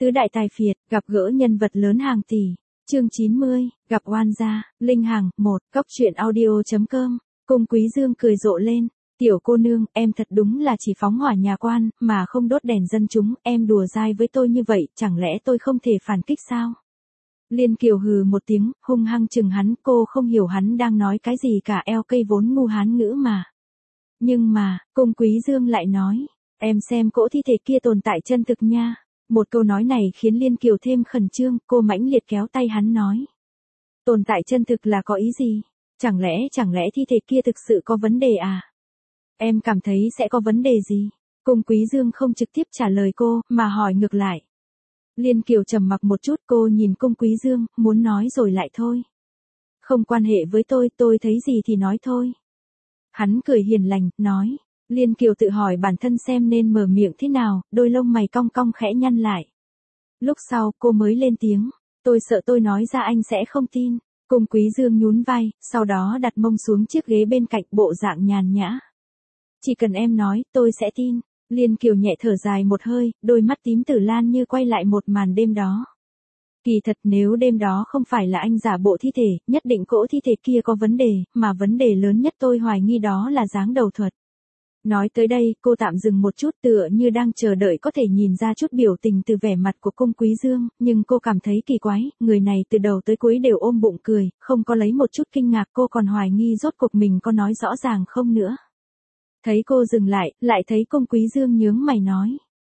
Tứ đại tài phiệt, gặp gỡ nhân vật lớn hàng tỷ. Chương 90, gặp oan gia, Linh Hằng, 1, cóc truyện audio.com. Cung Quý Dương cười rộ lên. Tiểu cô nương, em thật đúng là chỉ phóng hỏa nhà quan, mà không đốt đèn dân chúng, em đùa dai với tôi như vậy, chẳng lẽ tôi không thể phản kích sao? Liên Kiều hừ một tiếng, hung hăng chừng hắn, cô không hiểu hắn đang nói cái gì cả, eo cây vốn ngu hán ngữ mà. Nhưng mà, Cung Quý Dương lại nói, em xem cỗ thi thể kia tồn tại chân thực nha. Một câu nói này khiến Liên Kiều thêm khẩn trương, cô mãnh liệt kéo tay hắn nói. Tồn tại chân thực là có ý gì? Chẳng lẽ thi thể kia thực sự có vấn đề à? Em cảm thấy sẽ có vấn đề gì? Cung Quý Dương không trực tiếp trả lời cô, mà hỏi ngược lại. Liên Kiều trầm mặc một chút, cô nhìn Cung Quý Dương, muốn nói rồi lại thôi. Không quan hệ với tôi thấy gì thì nói thôi. Hắn cười hiền lành, nói. Liên Kiều tự hỏi bản thân xem nên mở miệng thế nào, đôi lông mày cong cong khẽ nhăn lại. Lúc sau, cô mới lên tiếng. Tôi sợ tôi nói ra anh sẽ không tin. Cung Quý Dương nhún vai, sau đó đặt mông xuống chiếc ghế bên cạnh, bộ dạng nhàn nhã. Chỉ cần em nói, tôi sẽ tin. Liên Kiều nhẹ thở dài một hơi, đôi mắt tím tử lan như quay lại một màn đêm đó. Kỳ thật nếu đêm đó không phải là anh giả bộ thi thể, nhất định cỗ thi thể kia có vấn đề, mà vấn đề lớn nhất tôi hoài nghi đó là dáng đầu thuật. Nói tới đây, cô tạm dừng một chút, tựa như đang chờ đợi có thể nhìn ra chút biểu tình từ vẻ mặt của Cung Quý Dương, nhưng cô cảm thấy kỳ quái, người này từ đầu tới cuối đều ôm bụng cười, không có lấy một chút kinh ngạc, cô còn hoài nghi rốt cuộc mình có nói rõ ràng không nữa. Thấy cô dừng lại thấy Cung Quý Dương nhướng mày nói.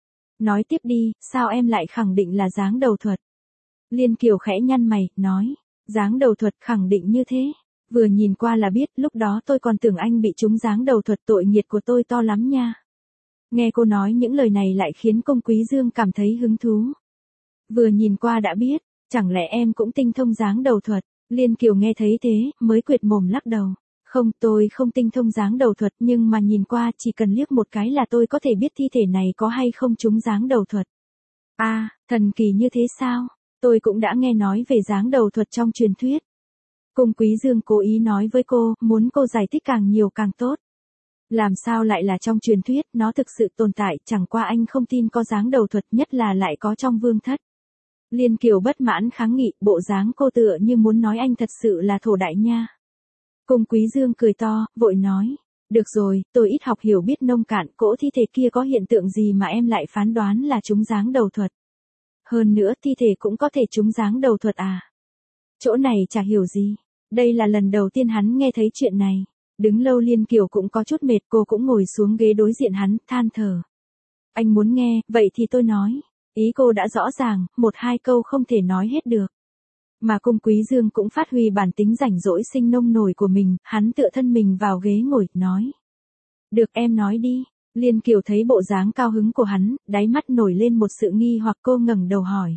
Nói tiếp đi, sao em lại khẳng định là dáng đầu thuật? Liên Kiều khẽ nhăn mày, nói. Dáng đầu thuật khẳng định như thế. Vừa nhìn qua là biết, lúc đó tôi còn tưởng anh bị trúng dáng đầu thuật, tội nghiệt của tôi to lắm nha. Nghe cô nói những lời này lại khiến Cung Quý Dương cảm thấy hứng thú. Vừa nhìn qua đã biết, chẳng lẽ em cũng tinh thông dáng đầu thuật? Liên Kiều nghe thấy thế, mới quệt mồm lắc đầu. Không, tôi không tinh thông dáng đầu thuật, nhưng mà nhìn qua chỉ cần liếc một cái là tôi có thể biết thi thể này có hay không trúng dáng đầu thuật. À, thần kỳ như thế sao? Tôi cũng đã nghe nói về dáng đầu thuật trong truyền thuyết. Cung Quý Dương cố ý nói với cô, muốn cô giải thích càng nhiều càng tốt. Làm sao lại là trong truyền thuyết, nó thực sự tồn tại, chẳng qua anh không tin có dáng đầu thuật, nhất là lại có trong vương thất. Liên Kiều bất mãn kháng nghị, bộ dáng cô tựa như muốn nói anh thật sự là thổ đại nha. Cung Quý Dương cười to, vội nói. Được rồi, tôi ít học hiểu biết nông cạn, cỗ thi thể kia có hiện tượng gì mà em lại phán đoán là trúng dáng đầu thuật. Hơn nữa thi thể cũng có thể trúng dáng đầu thuật à? Chỗ này chả hiểu gì. Đây là lần đầu tiên hắn nghe thấy chuyện này. Đứng lâu Liên Kiều cũng có chút mệt, cô cũng ngồi xuống ghế đối diện hắn, than thở. Anh muốn nghe, vậy thì tôi nói. Ý cô đã rõ ràng, một hai câu không thể nói hết được. Mà Cung Quý Dương cũng phát huy bản tính rảnh rỗi sinh nông nổi của mình, hắn tựa thân mình vào ghế ngồi, nói. Được em nói đi. Liên Kiều thấy bộ dáng cao hứng của hắn, đáy mắt nổi lên một sự nghi hoặc, cô ngẩng đầu hỏi.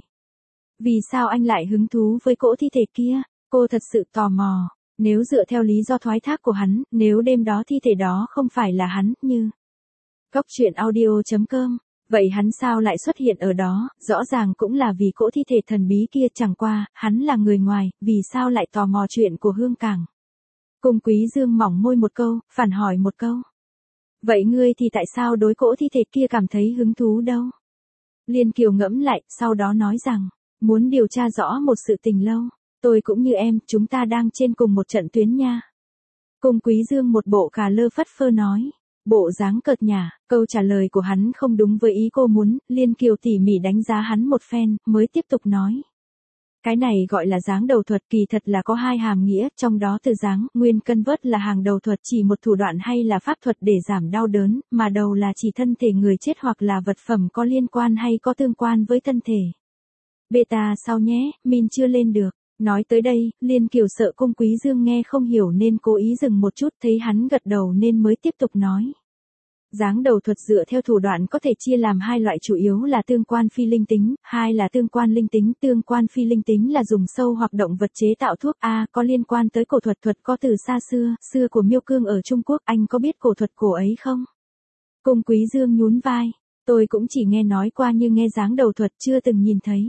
Vì sao anh lại hứng thú với cỗ thi thể kia? Cô thật sự tò mò. Nếu dựa theo lý do thoái thác của hắn, nếu đêm đó thi thể đó không phải là hắn, như cóc truyện audio.com, vậy hắn sao lại xuất hiện ở đó? Rõ ràng cũng là vì cỗ thi thể thần bí kia, chẳng qua, hắn là người ngoài, vì sao lại tò mò chuyện của Hương Cảng? Cung Quý Dương mỏng môi một câu, phản hỏi một câu. Vậy ngươi thì tại sao đối cỗ thi thể kia cảm thấy hứng thú đâu? Liên Kiều ngẫm lại, sau đó nói rằng, muốn điều tra rõ một sự tình lâu. Tôi cũng như em, chúng ta đang trên cùng một trận tuyến nha. Cung Quý Dương một bộ cà lơ phất phơ nói. Bộ dáng cợt nhả, câu trả lời của hắn không đúng với ý cô muốn, Liên Kiều tỉ mỉ đánh giá hắn một phen, mới tiếp tục nói. Cái này gọi là dáng đầu thuật, kỳ thật là có hai hàm nghĩa, trong đó từ dáng, nguyên cân vớt là hàng đầu thuật, chỉ một thủ đoạn hay là pháp thuật để giảm đau đớn, mà đầu là chỉ thân thể người chết hoặc là vật phẩm có liên quan hay có tương quan với thân thể. Beta sau nhé, min chưa lên được. Nói tới đây, Liên Kiều sợ Cung Quý Dương nghe không hiểu nên cố ý dừng một chút, thấy hắn gật đầu nên mới tiếp tục nói. Dáng đầu thuật dựa theo thủ đoạn có thể chia làm hai loại, chủ yếu là tương quan phi linh tính, hai là tương quan linh tính. Tương quan phi linh tính là dùng sâu hoặc động vật chế tạo thuốc. Có liên quan tới cổ thuật, thuật có từ xa xưa của Miêu Cương ở Trung Quốc, anh có biết cổ thuật cổ ấy không? Cung Quý Dương nhún vai, tôi cũng chỉ nghe nói qua nhưng nghe dáng đầu thuật chưa từng nhìn thấy.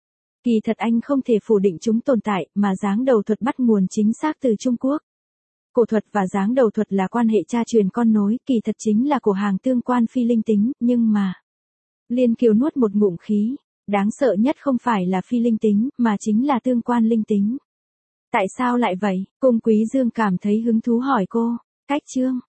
Kỳ thật anh không thể phủ định chúng tồn tại, mà dáng đầu thuật bắt nguồn chính xác từ Trung Quốc. Cổ thuật và dáng đầu thuật là quan hệ cha truyền con nối, kỳ thật chính là của hàng tương quan phi linh tính, nhưng mà. Liên Kiều nuốt một ngụm khí. Đáng sợ nhất không phải là phi linh tính, mà chính là tương quan linh tính. Tại sao lại vậy? Cung Quý Dương cảm thấy hứng thú hỏi cô. Cách chương